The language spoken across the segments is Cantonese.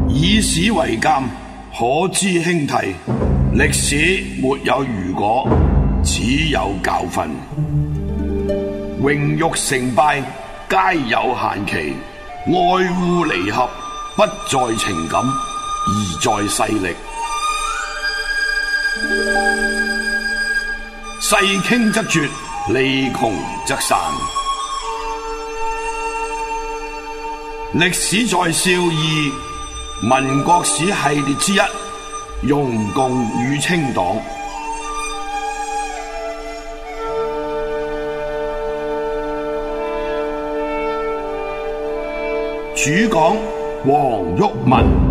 以史為鑑，可知興替。歷史沒有如果，只有教訓。榮辱成敗皆有限期，愛惡離合不在情感，而在勢力。勢傾則絕，利窮則散。歷史在笑義民國史系列之一，容共與清黨。主講黃毓民。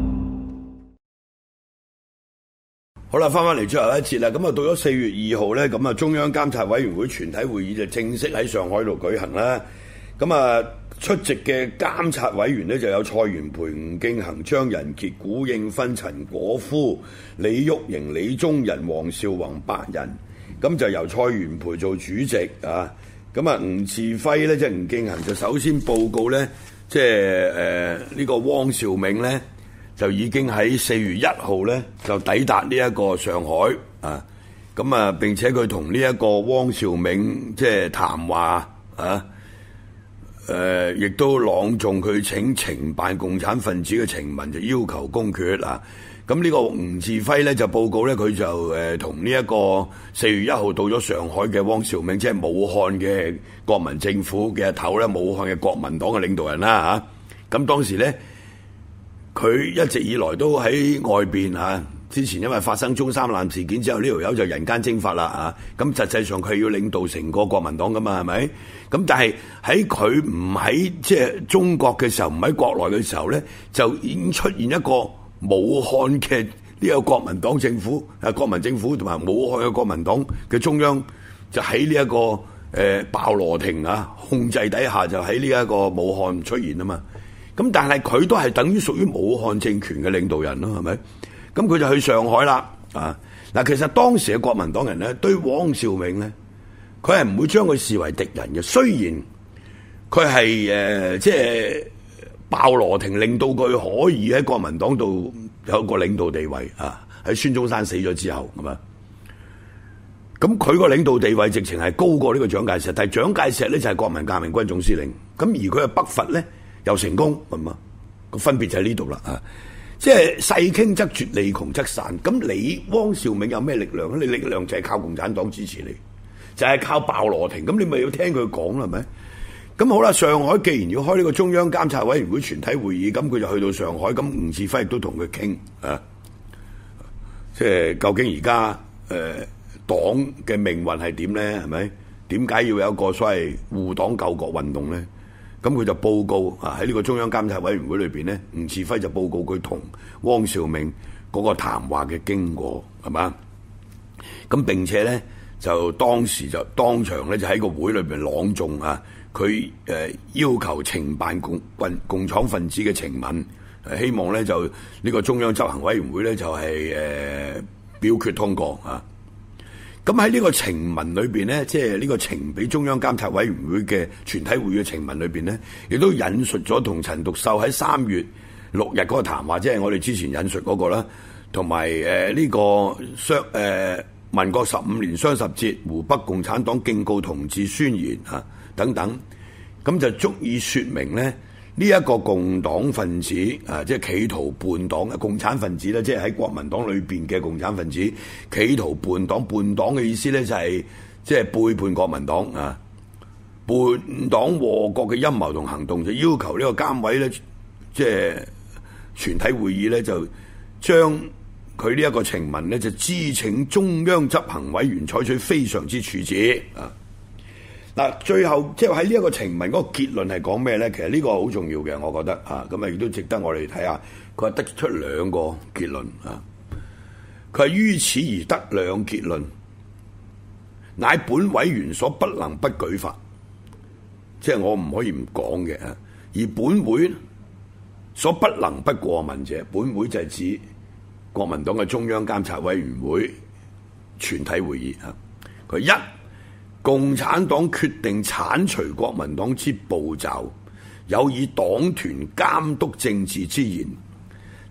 好啦，翻嚟最後一節啦。咁啊，到咗4月2號咧，咁啊，中央監察委員會全體會議就正式喺上海度舉行啦。咁啊，出席嘅監察委員呢，就有蔡元培、吳敬恒、張人傑、古應芬、陳果夫、李煜瀛、李宗仁、黃紹宏8人。咁就由蔡元培做主席啊。咁啊，吳稚暉咧，即係吳敬恒就首先報告咧，即係呢個汪兆銘咧，就已經喺4月1號咧就抵達呢一個上海啊。咁啊，並且佢同呢一個汪兆銘即係談話啊。亦都朗誦佢請懲辦共產分子嘅呈文，就要求公決啊！咁呢個吳稚暉咧就報告咧，佢就同呢一個4月1號到咗上海嘅汪兆銘，即係武漢嘅國民政府嘅頭咧，武漢嘅國民黨嘅領導人啦嚇。咁當時咧，佢一直以來都喺外邊嚇。之前因為發生中山艦事件之後，呢條友就人間蒸發啦啊！咁實際上佢要領導成個國民黨噶嘛，係咪？咁但係喺佢唔喺即係中國嘅時候，唔喺國內嘅時候咧，就已經出現一個武漢嘅呢個國民黨政府國民政府同埋武漢嘅國民黨嘅中央，就喺呢一個鮑羅廷啊控制底下，就喺呢一個武漢出現啊嘛。咁但係佢都係等於屬於武漢政權嘅領導人咯，係咪？咁佢就去上海啦，啊！嗱，其實當時嘅國民黨人咧，對汪兆銘咧，佢係唔會將佢視為敵人嘅。雖然佢係即係鮑羅廷令到佢可以喺國民黨度有一個領導地位啊，喺孫中山死咗之後，係嘛？咁佢個領導地位直情係高過呢個蔣介石，但係蔣介石咧就係國民革命軍總司令，咁而佢嘅北伐咧又成功，係嘛？個分別就喺呢度啦，啊！即係勢傾則絕，利窮則散。咁你汪兆銘有咩力量咧？你力量就係靠共產黨支持你，就係靠鮑羅廷。咁你咪要聽佢講啦，係咪？咁好啦，上海既然要開呢個中央監察委員會全體會議，咁佢就去到上海。咁吳稚暉亦都同佢傾啊，即係究竟而家黨嘅命運係點咧？係咪？點解要有一個所謂護黨救國運動咧？咁佢就報告啊，喺呢個中央監察委員會裏邊咧，吳稚暉就報告佢同汪兆銘嗰個談話嘅經過，係嘛？咁並且咧就當時就當場咧就喺個會裏邊朗誦啊，佢要求懲辦共產分子嘅呈文，希望咧就呢個中央執行委員會咧就係表決通過啊。咁喺呢個呈文裏邊咧，即係呢個呈俾中央監察委員會嘅全體會議嘅呈文裏邊咧，亦都引述咗同陳獨秀喺3月6日嗰個談話，即係我哋之前引述嗰個啦，同埋呢個民國15年雙十節湖北共產黨敬告同志宣言啊等等，咁就足以說明咧呢一個共黨分子啊，即係企圖叛黨嘅共產分子咧，即係喺國民黨裏邊嘅共產分子，企圖叛黨。叛黨嘅意思咧就係即係背叛國民黨啊，叛黨禍國嘅陰謀同行動，就要求呢個監委咧，即係全體會議咧就將佢呢一個呈文咧就知請中央執行委員採取非常之處置啊。嗱，最後即係喺呢一個呈文嗰個結論係講咩咧？其實呢個好重要嘅，我覺得啊，咁啊亦都值得我哋睇下。佢話得出2個結論啊。佢係於此而得2結論，乃本委員所不能不舉發，即係我唔可以唔講嘅啊。而本會所不能不過問者，本會就係指國民黨嘅中央監察委員會全體會議啊。佢一共產黨決定剷除國民黨之步驟，有以黨團監督政治之言，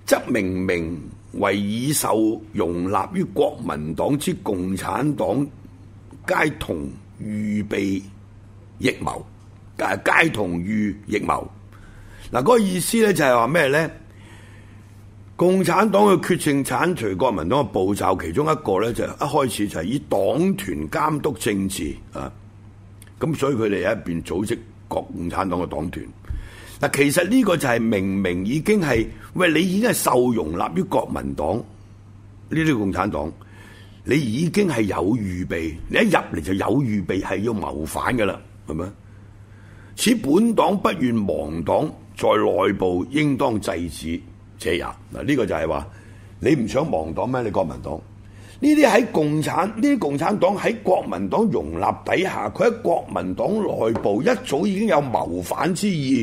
則明明為已受容納於國民黨之共產黨，皆同預備逆謀，皆同預逆謀。嗱，嗰個意思咧就係話咩咧？共產黨嘅決定剷除國民黨嘅步驟，其中一個咧就一開始就係以黨團監督政治啊，咁所以佢哋喺入邊組織共產黨嘅黨團。嗱，其實呢個就係明明已經係，喂，你已經係受容納於國民黨呢啲共產黨，你已經係有預備，你一入嚟就有預備係要謀反㗎喇，係咪？此本黨不願亡黨，在內部應當制止者也。嗱，呢個就係話你唔想亡黨咩？你國民黨呢啲喺呢啲共產黨喺國民黨容納底下，佢喺國民黨內部一早已經有謀反之意。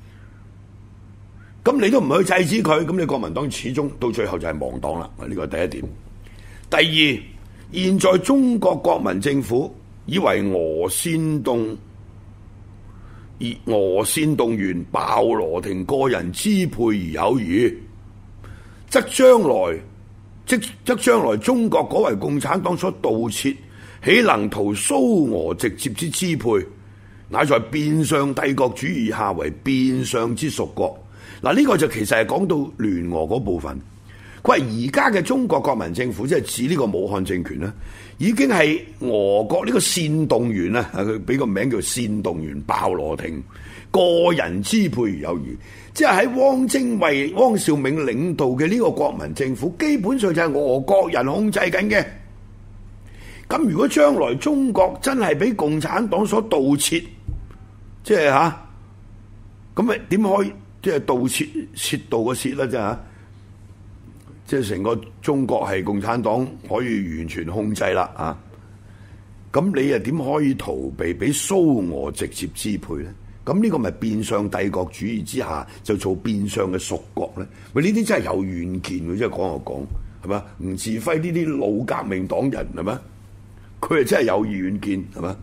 咁你都唔去制止佢，咁你國民黨始終到最後就係亡黨啦。呢個係第一點。第二，現在中國國民政府以為俄煽動員鮑羅廷個人支配而有餘，則將來中國果為共產黨所盜竊，豈能圖蘇俄直接之支配？乃在變相帝國主義下為變相之屬國。嗱，呢個就其實係講到聯俄嗰部分。佢話而家嘅中國國民政府，即係指呢個武漢政權咧，已經係俄國呢個煽動員啊，佢俾個名叫煽動員鮑羅廷個人支配而有餘，即係喺汪精衛、汪兆銘領導嘅呢個國民政府，基本上就係俄國人控制緊嘅。咁如果將來中國真係俾共產黨所盜竊，即係咁咪點可以？即係盜竊竊盜個竊啦，啫嚇！即係成個中國係共產黨可以完全控制啦啊！咁你又點可以逃避俾蘇俄直接支配咧？咁呢個咪變相帝國主義之下就做變相嘅屬國咧？喂，呢啲真係有遠見嘅，即係講就講係嘛？吳稚暉呢啲老革命黨人係嘛？佢係真係有遠見係嘛？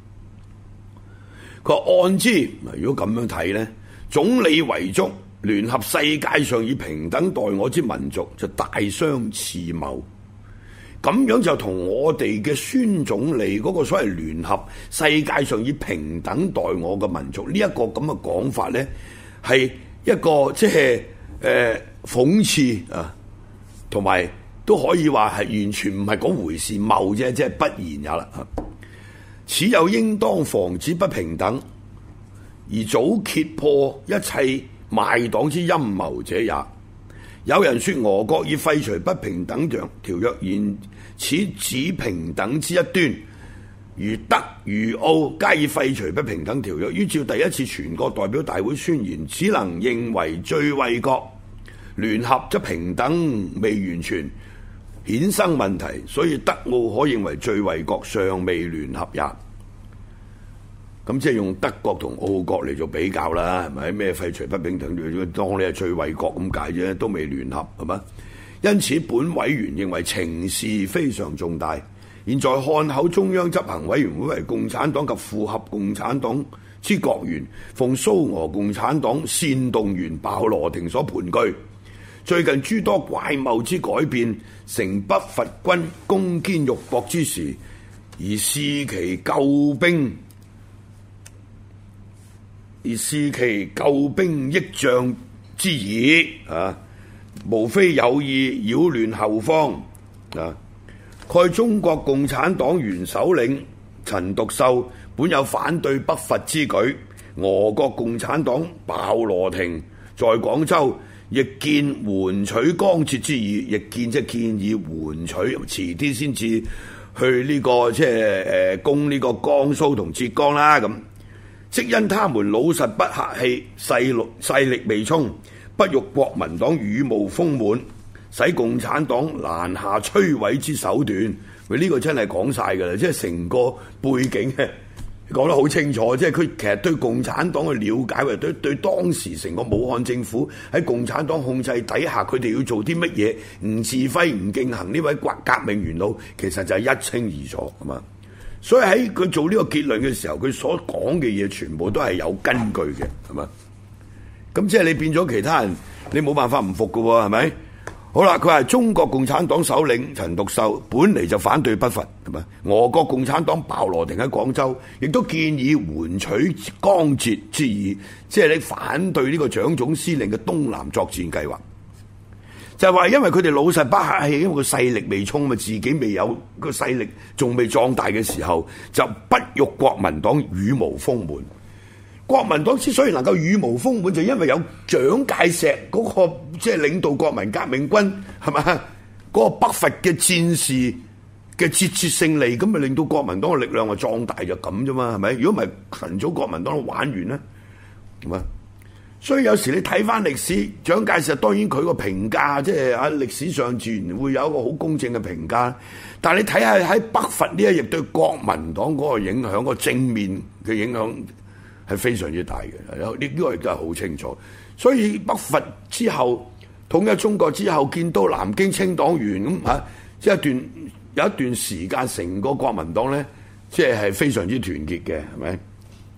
佢話按之嗱，如果咁樣睇咧，總理遺囑聯合世界上以平等待我之民族，就大相似謀。咁樣就同我哋嘅孫總理嗰個所謂聯合世界上以平等待我嘅民族呢一個咁嘅講法咧，係一個即係諷刺啊，同埋都可以話係完全唔係嗰回事，謬啫，即係不然也啦。此有應當防止不平等，而早揭破一切賣黨之陰謀者也。有人說俄國已廢除不平等條約，然此指平等之一端，如德如奧皆已廢除不平等條約。依照第一次全國代表大會宣言，只能認為最惠國，聯合則平等未完全，衍生問題，所以德奧可認為最惠國尚未聯合也。咁即係用德國同奧國嚟做比較啦，係咪？咩廢除不平等，當你係最惠國咁解啫，都未聯合係嘛？因此本委員認為情勢非常重大。現在漢口中央執行委員會為共產黨及附合共產黨之國員，奉蘇俄共產黨煽動員鮑羅廷所盤踞。最近諸多怪謬之改變，誠不伐軍攻堅肉搏之時，而視其救兵益將之意啊，無非有意擾亂後方啊。蓋中國共產黨原首領陳獨秀本有反對北伐之舉，俄國共產黨鮑羅廷在廣州亦見緩取江浙之意，亦見即係建議緩取，遲啲先至去呢個即係攻呢個江蘇同浙江啦咁。即因他們老實不客氣，勢力未充，不欲國民黨羽毛豐滿，使共產黨難下摧毀之手段。呢個真係講晒㗎啦，即係成個背景講得好清楚，即係佢其實對共產黨嘅了解，或者對當時成個武漢政府喺共產黨控制底下，佢哋要做啲乜嘢，吳稚暉、吳敬恆呢位革命元老，其實就係一清二楚，係嘛？所以喺佢做呢個結論嘅時候，佢所講嘅嘢全部都係有根據嘅，係嘛？ 咁即係你變咗其他人，你冇辦法唔服㗎喎，係咪？好啦，佢話中國共產黨首領陳獨秀本嚟就反對北伐，係咪？俄國共產黨鮑羅廷喺廣州，亦都建議緩取江浙之意，即係你反對呢個蔣總司令嘅東南作戰計劃。就係話，因為佢哋老實不客氣，因為個勢力未充嘛，自己未有個勢力，仲未壯大嘅時候，就不欲國民黨羽毛豐滿。國民黨之所以能夠羽毛豐滿，就因為有蔣介石嗰個即係領導國民革命軍，係咪？嗰個北伐嘅戰士嘅節節勝利，咁咪令到國民黨嘅力量啊壯大，就咁啫嘛，係咪？如果唔係晨早國民黨都玩完啦，係嘛？所以有時你睇翻歷史，蔣介石當然佢個評價，即係喺歷史上自然會有一個好公正嘅評價。但係你睇下喺北伐呢一役對國民黨嗰個影響，個正面嘅影響係非常之大嘅。呢個亦都係好清楚。所以北伐之後統一中國之後，見到南京清黨員咁嚇，即係有一段時間，成個國民黨咧，即係非常之團結嘅，係咪？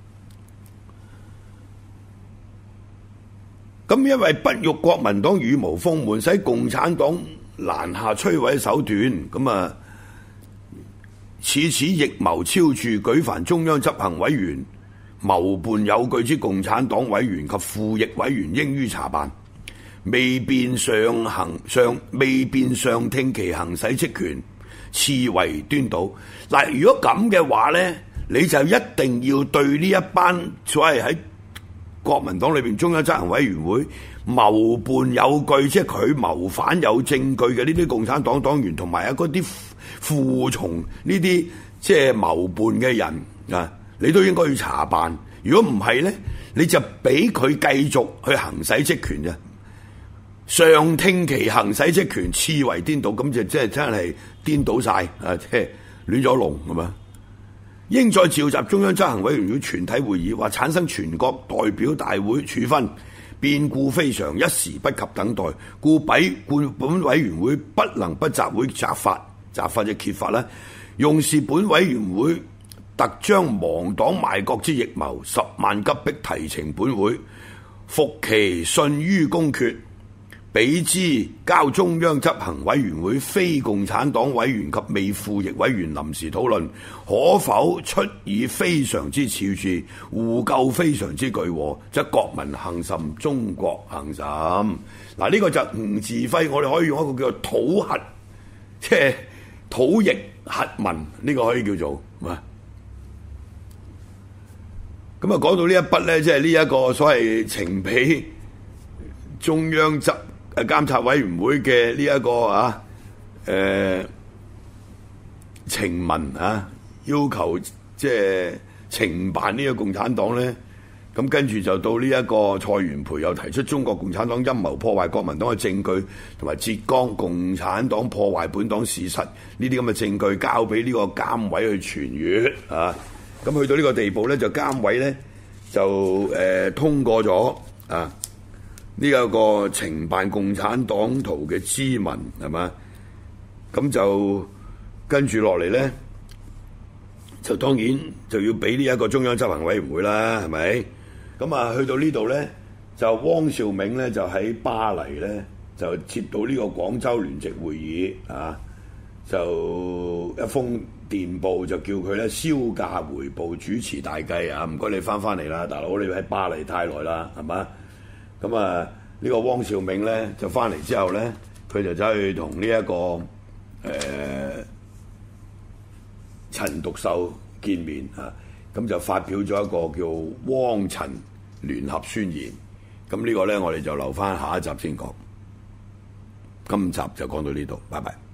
咁因為不欲國民黨羽毛豐滿，使共產黨難下摧毀手段，咁啊，此逆謀超著，舉凡中央執行委員謀叛有據之共產黨委員及附役委員，應於查辦，未便上聽其行使職權，次為端倒。嗱，如果咁嘅話咧，你就一定要對呢一班所謂喺國民黨裏邊中央執行委員會謀叛有據，即係佢謀反有證據嘅呢啲共產黨黨員，同埋嗰啲附從呢啲即係謀叛嘅人啊，你都應該要查辦。如果唔係咧，你就俾佢繼續去行使職權啫。上聽其行使職權，次為顛倒，咁就即係真係顛倒晒啊！即係亂咗龍係嘛？應再召集中央執行委員會全體會議，或產生全國代表大會處分，變故非常，一時不及等待，故本委員會不能不集會責罰就揭發啦。用是本委員會特將亡黨賣國之逆謀10萬急迫提呈本會，服其信於公決，比之交中央執行委員會非共產黨委員及未附役委員臨時討論，可否出以非常之處置，互救非常之巨禍，則國民幸甚，中國幸甚。嗱，呢個就吳稚暉，我哋可以用一個叫做討核，即係討逆核民，呢個可以叫做咁啊。講到呢一筆咧，即係呢一個所謂呈俾中央監察委員會嘅呢一個呈文要求即係懲辦呢個共產黨咧，咁跟住就到呢一個蔡元培又提出中國共產黨陰謀破壞國民黨嘅證據，同埋浙江共產黨破壞本黨事實呢啲咁嘅證據交俾呢個監委去傳閱啊。咁去到呢個地步咧，就監委咧就通過咗啊。呢一個懲辦共產黨徒嘅咨文係嘛？咁就跟住落嚟咧，就當然就要俾呢一個中央執行委員會啦，係咪？咁啊，去到呢度咧，就汪兆銘咧就喺巴黎咧就接到呢個廣州聯席會議啊，就一封電報就叫佢咧銷假回報，主持大計啊！唔該你翻嚟啦，大佬，你喺巴黎太耐啦，係嘛？咁啊，呢個汪兆銘咧就翻嚟之後咧，佢就走去同呢一個陳獨秀見面啊，咁就發表咗一個叫汪陳聯合宣言。咁呢個咧，我哋就留翻下一集先講。今集就講到呢度，拜拜。